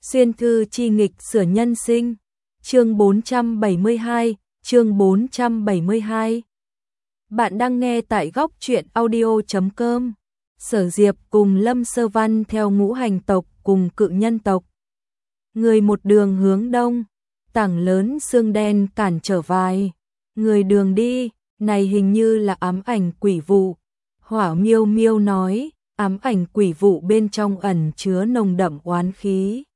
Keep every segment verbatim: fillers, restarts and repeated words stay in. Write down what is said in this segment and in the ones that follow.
Xuyên thư chi nghịch sửa nhân sinh. Chương bốn trăm bảy mươi hai, chương bốn trăm bảy mươi hai. Bạn đang nghe tại góc truyện audio chấm com. Sở Diệp cùng Lâm Sơ Văn theo ngũ hành tộc cùng cự nhân tộc. Người một đường hướng đông, tảng lớn xương đen cản trở vai. Người đường đi, này hình như là ám ảnh quỷ vụ. Hỏa Miêu Miêu nói, ám ảnh quỷ vụ bên trong ẩn chứa nồng đậm oán khí.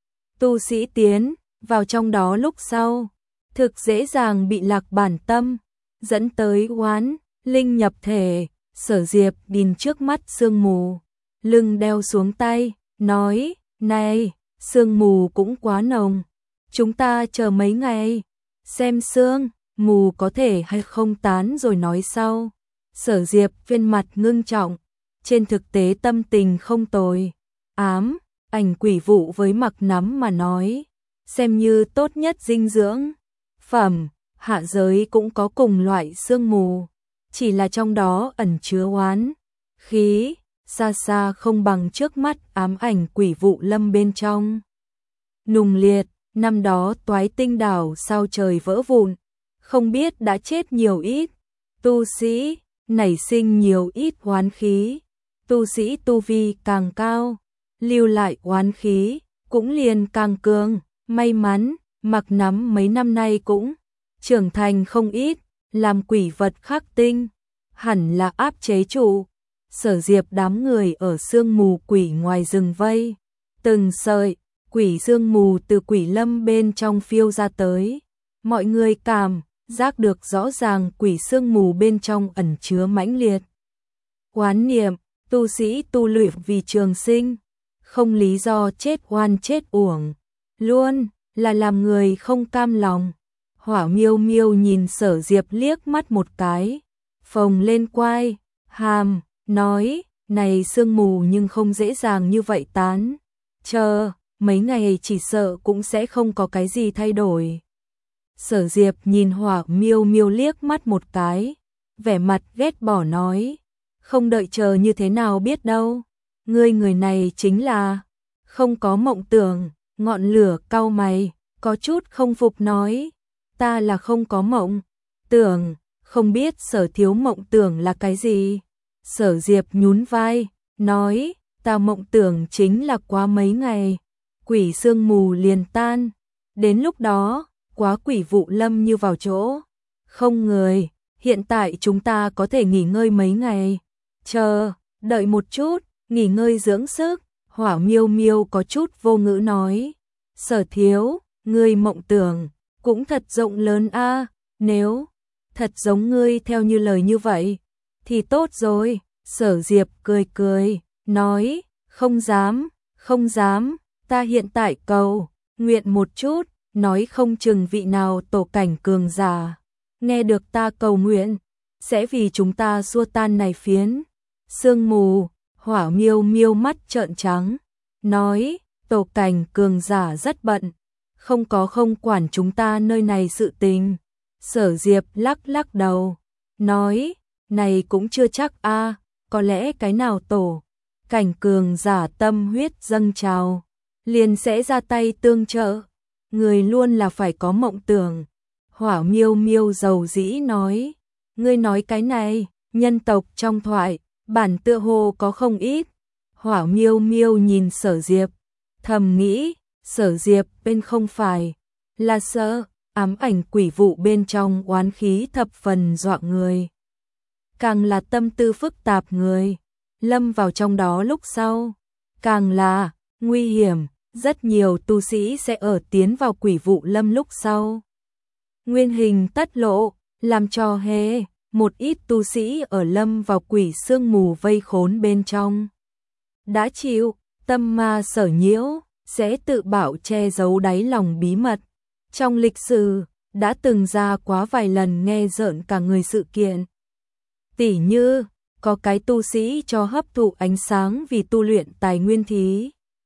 Tu sĩ tiến vào trong đó lúc sau, thực dễ dàng bị lạc bản tâm, dẫn tới oán linh nhập thể. Sở Diệp nhìn trước mắt sương mù, lưng đeo xuống tay, nói, này, sương mù cũng quá nồng, chúng ta chờ mấy ngày, xem sương mù có thể hay không tán rồi nói sau. Sở Diệp viên mặt ngưng trọng, trên thực tế tâm tình không tồi. Ám ảnh quỷ vụ với mặc nắm mà nói, xem như tốt nhất dinh dưỡng phẩm. Hạ giới cũng có cùng loại sương mù, chỉ là trong đó ẩn chứa oán khí, xa xa không bằng trước mắt ám ảnh quỷ vụ lâm bên trong. Nùng liệt, năm đó Toái Tinh đảo sao trời vỡ vụn, không biết đã chết nhiều ít tu sĩ, nảy sinh nhiều ít oán khí. Tu sĩ tu vi càng cao, lưu lại oán khí cũng liền càng cường. May mắn mặc nắm mấy năm nay cũng trưởng thành không ít, làm quỷ vật khắc tinh, hẳn là áp chế trụ. Sở Diệp đám người ở sương mù quỷ ngoài rừng vây, từng sợi quỷ sương mù từ quỷ lâm bên trong phiêu ra tới. Mọi người cảm giác được rõ ràng quỷ sương mù bên trong ẩn chứa mãnh liệt oán niệm. Tu sĩ tu luyện vì trường sinh, không lý do chết oan chết uổng, luôn là làm người không cam lòng. Hỏa Miêu Miêu nhìn Sở Diệp liếc mắt một cái, phồng lên quai hàm, nói, này sương mù nhưng không dễ dàng như vậy tán, chờ mấy ngày chỉ sợ cũng sẽ không có cái gì thay đổi. Sở Diệp nhìn Hỏa Miêu Miêu liếc mắt một cái, vẻ mặt ghét bỏ nói, không đợi chờ như thế nào biết đâu, ngươi người này chính là không có mộng tưởng. Ngọn lửa cau mày, có chút không phục nói, ta là không có mộng tưởng, không biết Sở thiếu mộng tưởng là cái gì. Sở Diệp nhún vai, nói, ta mộng tưởng chính là quá mấy ngày, quỷ sương mù liền tan, đến lúc đó, quá quỷ vụ lâm như vào chỗ không người. Hiện tại chúng ta có thể nghỉ ngơi mấy ngày, chờ, đợi một chút, nghỉ ngơi dưỡng sức. Hỏa Miêu Miêu có chút vô ngữ nói, Sở thiếu, ngươi mộng tưởng cũng thật rộng lớn a, nếu thật giống ngươi theo như lời như vậy thì tốt rồi. Sở Diệp cười cười, nói, không dám, không dám, ta hiện tại cầu nguyện một chút, nói không chừng vị nào tổ cảnh cường giả nghe được ta cầu nguyện, sẽ vì chúng ta xua tan này phiến sương mù. Hỏa Miêu Miêu mắt trợn trắng, nói, tổ cảnh cường giả rất bận, không có không quản chúng ta nơi này sự tình. Sở Diệp lắc lắc đầu, nói, này cũng chưa chắc a, có lẽ cái nào tổ cảnh cường giả tâm huyết dâng trào, liền sẽ ra tay tương trợ. Người luôn là phải có mộng tưởng. Hỏa Miêu Miêu dầu dĩ nói, ngươi nói cái này, nhân tộc trong thoại bản tựa hồ có không ít. Hỏa Miêu Miêu nhìn Sở Diệp, thầm nghĩ, Sở Diệp bên không phải là sợ ám ảnh quỷ vụ bên trong oán khí thập phần dọa người, càng là tâm tư phức tạp người lâm vào trong đó lúc sau càng là nguy hiểm. Rất nhiều tu sĩ sẽ ở tiến vào quỷ vụ lâm lúc sau nguyên hình tất lộ, làm cho hề một ít tu sĩ ở lâm vào quỷ sương mù vây khốn bên trong, đã chịu tâm ma sở nhiễu, sẽ tự bảo che giấu đáy lòng bí mật. Trong lịch sử đã từng ra quá vài lần nghe rợn cả người sự kiện, tỉ như có cái tu sĩ cho hấp thụ ánh sáng vì tu luyện tài nguyên thí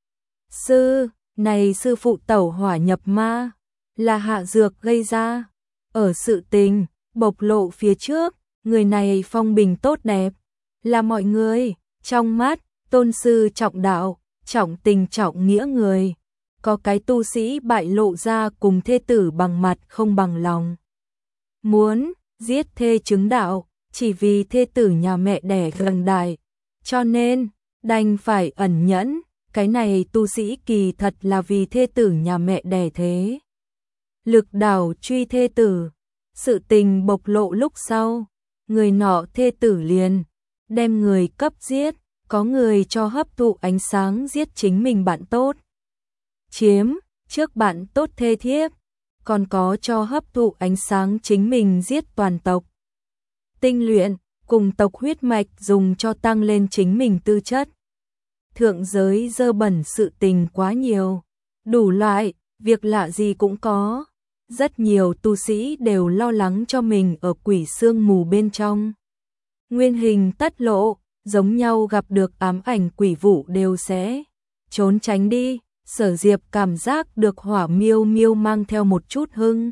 sư, này sư phụ tẩu hỏa nhập ma, là hạ dược gây ra. Ở sự tình bộc lộ phía trước, người này phong bình tốt đẹp, là mọi người trong mắt tôn sư trọng đạo, trọng tình trọng nghĩa người, có cái tu sĩ bại lộ ra cùng thê tử bằng mặt không bằng lòng. Muốn giết thê chứng đạo, chỉ vì thê tử nhà mẹ đẻ gần đại, cho nên đành phải ẩn nhẫn, cái này tu sĩ kỳ thật là vì thê tử nhà mẹ đẻ thế. Lực đảo truy thê tử, sự tình bộc lộ lúc sau, người nọ thê tử liền đem người cấp giết, có người cho hấp thụ ánh sáng giết chính mình bạn tốt. Chiếm trước bạn tốt thê thiếp, còn có cho hấp thụ ánh sáng chính mình giết toàn tộc. Tinh luyện cùng tộc huyết mạch dùng cho tăng lên chính mình tư chất. Thượng giới dơ bẩn sự tình quá nhiều, đủ loại, việc lạ gì cũng có. Rất nhiều tu sĩ đều lo lắng cho mình ở quỷ sương mù bên trong. Nguyên hình tất lộ, giống nhau gặp được ám ảnh quỷ vụ đều sẽ trốn tránh đi. Sở Diệp cảm giác được Hỏa Miêu Miêu mang theo một chút hưng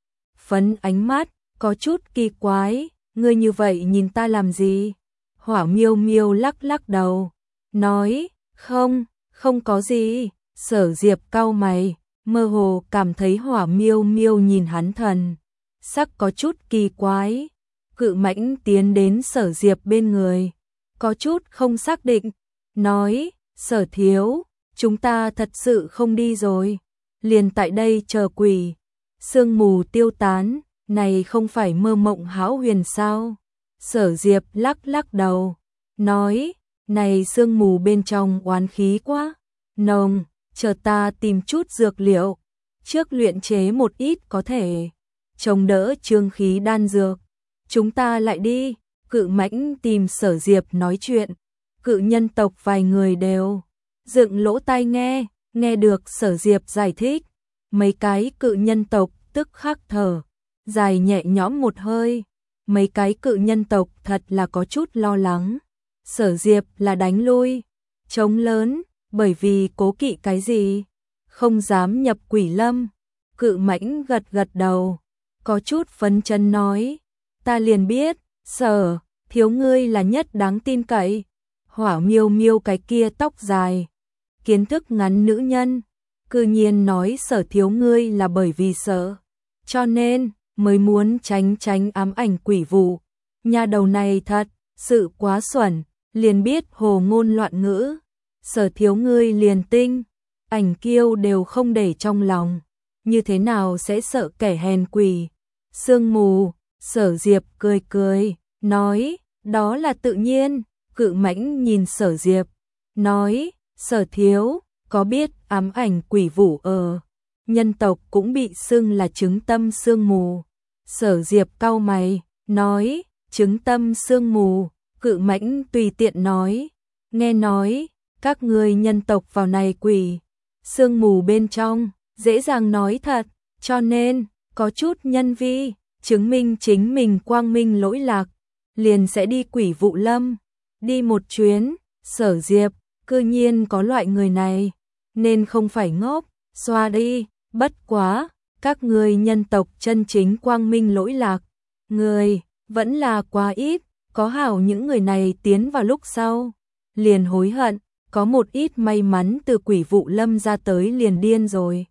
phấn ánh mắt, có chút kỳ quái, ngươi như vậy nhìn ta làm gì? Hỏa Miêu Miêu lắc lắc đầu, nói, không, không có gì. Sở Diệp cau mày, mơ hồ cảm thấy Hỏa Miêu Miêu nhìn hắn thần sắc có chút kỳ quái. Cự Mãnh tiến đến Sở Diệp bên người, có chút không xác định, nói, Sở thiếu, chúng ta thật sự không đi rồi, liền tại đây chờ quỷ sương mù tiêu tán, này không phải mơ mộng hão huyền sao? Sở Diệp lắc lắc đầu, nói, này sương mù bên trong oán khí quá nồng, chờ ta tìm chút dược liệu, trước luyện chế một ít có thể chống đỡ chương khí đan dược, chúng ta lại đi. Cự Mãnh tìm Sở Diệp nói chuyện, cự nhân tộc vài người đều dựng lỗ tai nghe, nghe được Sở Diệp giải thích, mấy cái cự nhân tộc tức khắc thở dài nhẹ nhõm một hơi. Mấy cái cự nhân tộc thật là có chút lo lắng, Sở Diệp là đánh lui trống lớn, bởi vì cố kỵ cái gì, không dám nhập quỷ lâm. Cự Mãnh gật gật đầu, có chút phấn chấn nói, ta liền biết, Sở thiếu ngươi là nhất đáng tin cậy. Hỏa Miêu Miêu cái kia tóc dài, kiến thức ngắn nữ nhân, cư nhiên nói Sở thiếu ngươi là bởi vì sợ, cho nên mới muốn tránh tránh ám ảnh quỷ vụ. Nhà đầu này thật sự quá xuẩn, liền biết hồ ngôn loạn ngữ. Sở thiếu ngươi liền tinh ảnh kiêu đều không để trong lòng, như thế nào sẽ sợ kẻ hèn quỷ sương mù? Sở Diệp cười cười, nói, đó là tự nhiên. Cự Mãnh nhìn Sở Diệp, nói, Sở thiếu, có biết ám ảnh quỷ vụ ở nhân tộc cũng bị xưng là chứng tâm sương mù? Sở Diệp cau mày, nói, chứng tâm sương mù. Cự Mãnh tùy tiện nói, nghe nói, các ngươi nhân tộc vào này quỷ sương mù bên trong, dễ dàng nói thật, cho nên, có chút nhân vi, chứng minh chính mình quang minh lỗi lạc, liền sẽ đi quỷ vụ lâm, đi một chuyến. Sở Diệp, cư nhiên có loại người này, nên không phải ngốc, xoa đi, bất quá, các ngươi nhân tộc chân chính quang minh lỗi lạc, người, vẫn là quá ít, có hảo những người này tiến vào lúc sau, liền hối hận, có một ít may mắn từ quỷ vụ lâm ra tới liền điên rồi.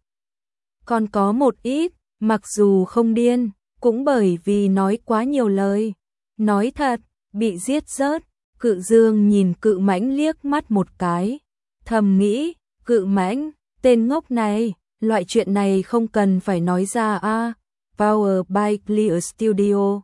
Còn có một ít, mặc dù không điên, cũng bởi vì nói quá nhiều lời, nói thật, bị giết rớt. Cự Dương nhìn Cự Mãnh liếc mắt một cái, thầm nghĩ, Cự Mãnh, tên ngốc này, loại chuyện này không cần phải nói ra a. À. Power by Clear Studio.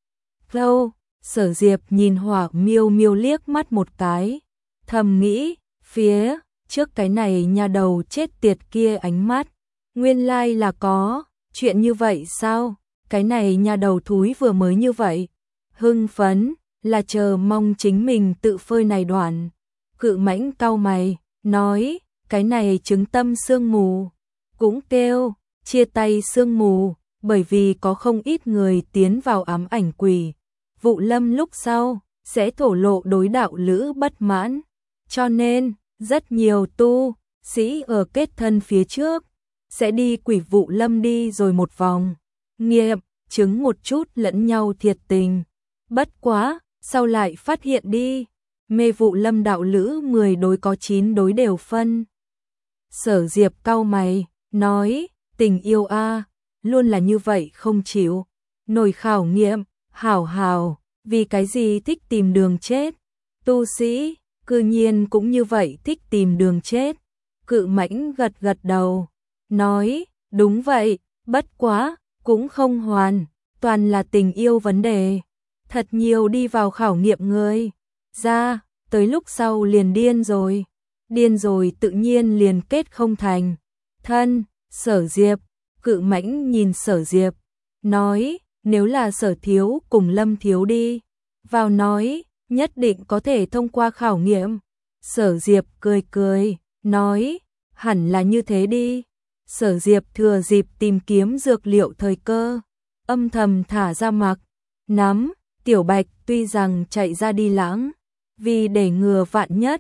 Lâu, Sở Diệp nhìn Hỏa Miêu Miêu liếc mắt một cái, thầm nghĩ, phía trước cái này nhà đầu chết tiệt kia ánh mắt, nguyên lai like là có chuyện như vậy sao? Cái này nhà đầu thúi vừa mới như vậy, hưng phấn, là chờ mong chính mình tự phơi này đoạn. Cự Mãnh cau mày, nói, cái này chứng tâm sương mù, cũng kêu, chia tay sương mù, bởi vì có không ít người tiến vào ám ảnh quỷ vụ lâm lúc sau, sẽ thổ lộ đối đạo lữ bất mãn, cho nên, rất nhiều tu sĩ ở kết thân phía trước, sẽ đi quỷ vụ lâm đi rồi một vòng, nghiệm, chứng một chút lẫn nhau thiệt tình. Bất quá, sau lại phát hiện đi, mê vụ lâm đạo lữ mười đối có chín đối đều phân Sở Diệp cau mày, nói, tình yêu a, luôn là như vậy không chịu nổi khảo nghiệm, hảo hảo, vì cái gì thích tìm đường chết. Tu sĩ, cư nhiên cũng như vậy thích tìm đường chết. Cự Mãnh gật gật đầu, nói, đúng vậy, bất quá, cũng không hoàn, toàn là tình yêu vấn đề. Thật nhiều đi vào khảo nghiệm người, ra, tới lúc sau liền điên rồi. Điên rồi tự nhiên liền kết không thành. Thân, Sở Diệp, Cự Mãnh nhìn Sở Diệp, nói, nếu là Sở thiếu cùng Lâm thiếu đi vào nói, nhất định có thể thông qua khảo nghiệm. Sở Diệp cười cười, nói, hẳn là như thế đi. Sở Diệp thừa dịp tìm kiếm dược liệu thời cơ, âm thầm thả ra mặc nắm. Tiểu Bạch tuy rằng chạy ra đi lãng, vì để ngừa vạn nhất,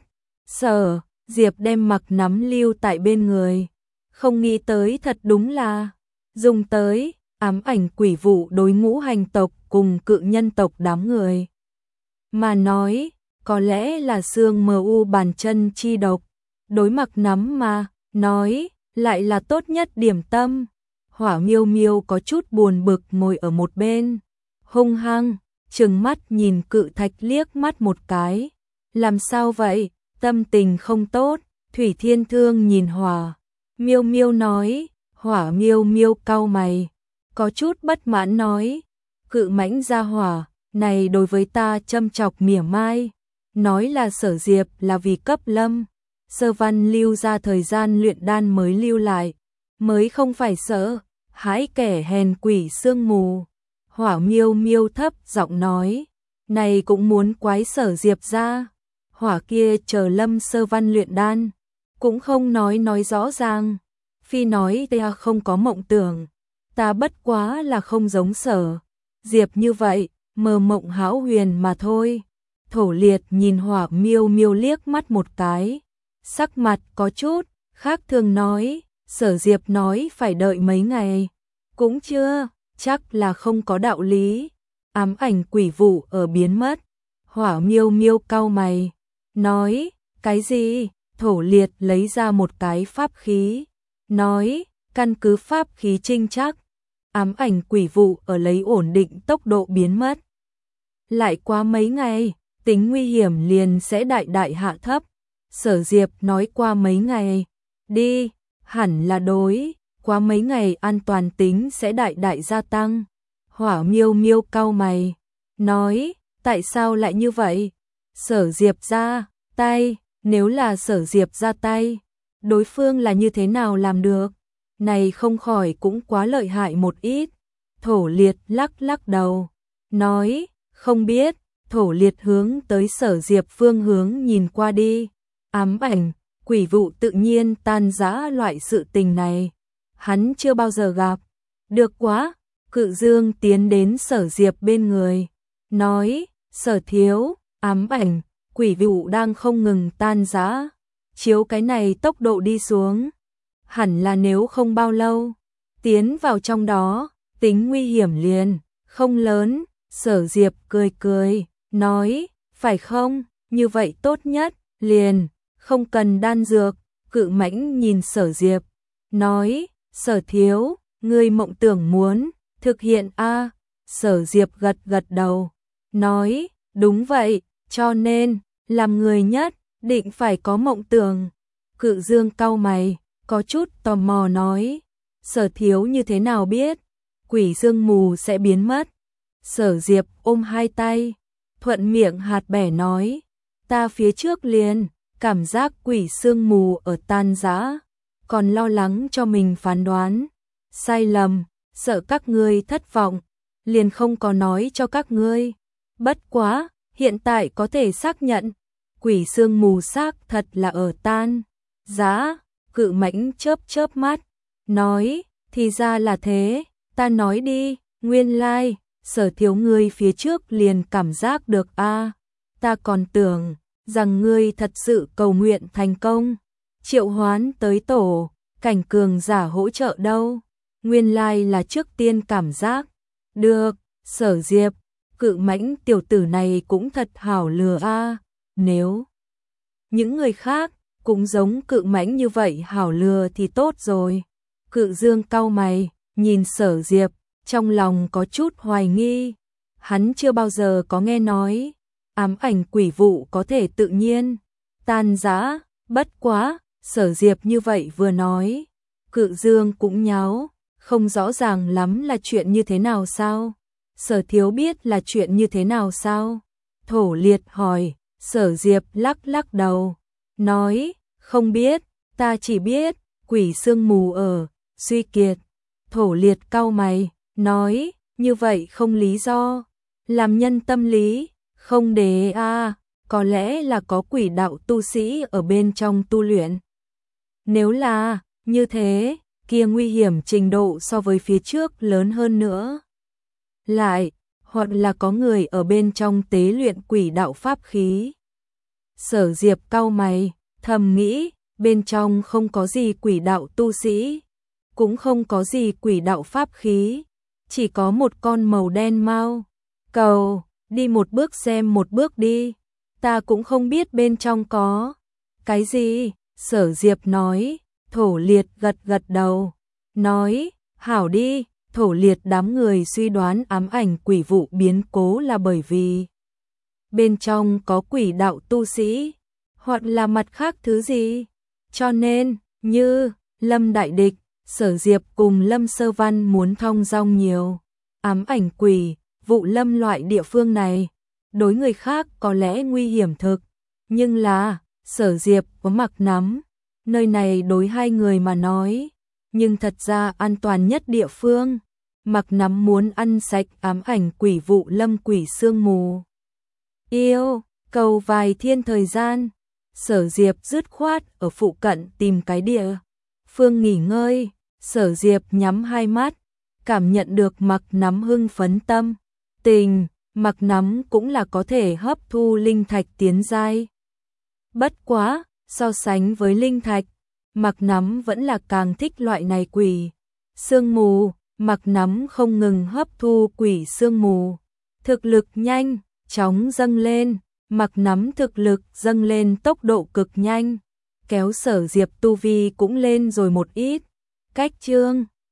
Sở Diệp đem mặc nắm lưu tại bên người. Không nghĩ tới thật đúng là dùng tới ám ảnh quỷ vụ đối ngũ hành tộc cùng cự nhân tộc đám người. Mà nói, có lẽ là xương mờ u bàn chân chi độc, đối mặc nắm mà, nói, lại là tốt nhất điểm tâm. Hỏa Miêu Miêu có chút buồn bực ngồi ở một bên, hung hăng, trừng mắt nhìn Cự Thạch liếc mắt một cái. Làm sao vậy, tâm tình không tốt. Thủy Thiên Thương nhìn Hỏa Miêu Miêu nói, Hỏa Miêu Miêu cau mày, có chút bất mãn nói, Cự Mãnh gia hỏa này đối với ta châm chọc mỉa mai, nói là Sở Diệp là vì cấp Lâm Sơ Văn lưu ra thời gian luyện đan mới lưu lại, mới không phải sợ hãi kẻ hèn quỷ sương mù. Hỏa Miêu Miêu thấp giọng nói, này cũng muốn quái Sở Diệp ra. Hỏa kia chờ Lâm Sơ Văn luyện đan, cũng không nói nói rõ ràng, phi nói ta không có mộng tưởng, ta bất quá là không giống Sở Diệp như vậy, mơ mộng hão huyền mà thôi. Thổ Liệt nhìn Hỏa Miêu Miêu liếc mắt một cái, sắc mặt có chút khác thường nói, Sở Diệp nói phải đợi mấy ngày, cũng chưa chắc là không có đạo lý. Ám ảnh quỷ vụ ở biến mất. Hỏa Miêu Miêu cau mày, nói, cái gì? Thổ Liệt lấy ra một cái pháp khí, nói, căn cứ pháp khí trinh chắc, ám ảnh quỷ vụ ở lấy ổn định tốc độ biến mất. Lại qua mấy ngày, tính nguy hiểm liền sẽ đại đại hạ thấp. Sở Diệp nói qua mấy ngày, đi, hẳn là đối, qua mấy ngày an toàn tính sẽ đại đại gia tăng. Hỏa Miêu Miêu cau mày, nói, tại sao lại như vậy? Sở Diệp ra tay, nếu là Sở Diệp ra tay, đối phương là như thế nào làm được? Này không khỏi cũng quá lợi hại một ít. Thổ Liệt lắc lắc đầu, nói, không biết. Thổ Liệt hướng tới Sở Diệp phương hướng nhìn qua đi. Ám ảnh quỷ vụ tự nhiên tan rã loại sự tình này, hắn chưa bao giờ gặp. Được quá. Cự Dương tiến đến Sở Diệp bên người, nói, Sở thiếu, ám ảnh quỷ vụ đang không ngừng tan rã, chiếu cái này tốc độ đi xuống, hẳn là nếu không bao lâu tiến vào trong đó, tính nguy hiểm liền không lớn. Sở Diệp cười cười, nói, phải không, như vậy tốt nhất liền không cần đan dược. Cự Mãnh nhìn Sở Diệp, nói, Sở thiếu, ngươi mộng tưởng muốn thực hiện a? Sở Diệp gật gật đầu, nói, đúng vậy, cho nên, làm người nhất, định phải có mộng tưởng. Cự Dương cau mày, có chút tò mò nói, Sở thiếu như thế nào biết, quỷ sương mù sẽ biến mất? Sở Diệp ôm hai tay, thuận miệng hạt bẻ nói, ta phía trước liền, cảm giác quỷ sương mù ở tan rã, còn lo lắng cho mình phán đoán sai lầm, sợ các ngươi thất vọng, liền không có nói cho các ngươi. Bất quá, hiện tại có thể xác nhận, quỷ sương mù xác thật là ở tan rã. Cự Mãnh chớp chớp mắt, nói, thì ra là thế, ta nói đi, nguyên lai, like, Sở thiếu ngươi phía trước liền cảm giác được a, ta còn tưởng rằng ngươi thật sự cầu nguyện thành công, triệu hoán tới tổ cảnh cường giả hỗ trợ đâu, nguyên lai like là trước tiên cảm giác được. Sở Diệp, Cự Mãnh tiểu tử này cũng thật hảo lừa a, nếu những người khác cũng giống Cự Mãnh như vậy hảo lừa thì tốt rồi. Cự Dương cau mày, nhìn Sở Diệp, trong lòng có chút hoài nghi. Hắn chưa bao giờ có nghe nói ám ảnh quỷ vụ có thể tự nhiên tan rã, bất quá, Sở Diệp như vậy vừa nói, Cự Dương cũng nháo, không rõ ràng lắm là chuyện như thế nào sao? Sở Thiếu biết là chuyện như thế nào sao? Thổ Liệt hỏi, Sở Diệp lắc lắc đầu, nói, không biết, ta chỉ biết, quỷ sương mù ở, suy kiệt. Thổ Liệt cau mày, nói, như vậy không lý do, làm nhân tâm lý, không đế a, có lẽ là có quỷ đạo tu sĩ ở bên trong tu luyện. Nếu là như thế, kia nguy hiểm trình độ so với phía trước lớn hơn nữa. Lại, hoặc là có người ở bên trong tế luyện quỷ đạo pháp khí. Sở Diệp cau mày, thầm nghĩ, bên trong không có gì quỷ đạo tu sĩ, cũng không có gì quỷ đạo pháp khí, chỉ có một con màu đen mau. Cầu, đi một bước xem một bước đi, ta cũng không biết bên trong có cái gì. Sở Diệp nói, Thổ Liệt gật gật đầu, nói, hảo đi. Thổ Liệt đám người suy đoán ám ảnh quỷ vụ biến cố là bởi vì bên trong có quỷ đạo tu sĩ, hoặc là mặt khác thứ gì. Cho nên, như Lâm Đại Địch, Sở Diệp cùng Lâm Sơ Văn muốn thong dong nhiều. Ám ảnh quỷ, vụ lâm loại địa phương này, đối người khác có lẽ nguy hiểm thực, nhưng là, Sở Diệp có mặc nắm, nơi này đối hai người mà nói, nhưng thật ra an toàn nhất địa phương. Mặc nắm muốn ăn sạch ám ảnh quỷ vụ lâm quỷ sương mù. Yêu, cầu vài thiên thời gian, Sở Diệp dứt khoát ở phụ cận tìm cái địa phương nghỉ ngơi. Sở Diệp nhắm hai mắt, cảm nhận được mặc nắm hưng phấn tâm tình, mặc nắm cũng là có thể hấp thu linh thạch tiến giai. Bất quá, so sánh với linh thạch, mặc nắm vẫn là càng thích loại này quỷ sương mù. Mặc nắm không ngừng hấp thu quỷ sương mù, thực lực nhanh chóng dâng lên. Mặc nắm thực lực dâng lên tốc độ cực nhanh, kéo Sở Diệp tu vi cũng lên rồi một ít. Cách chương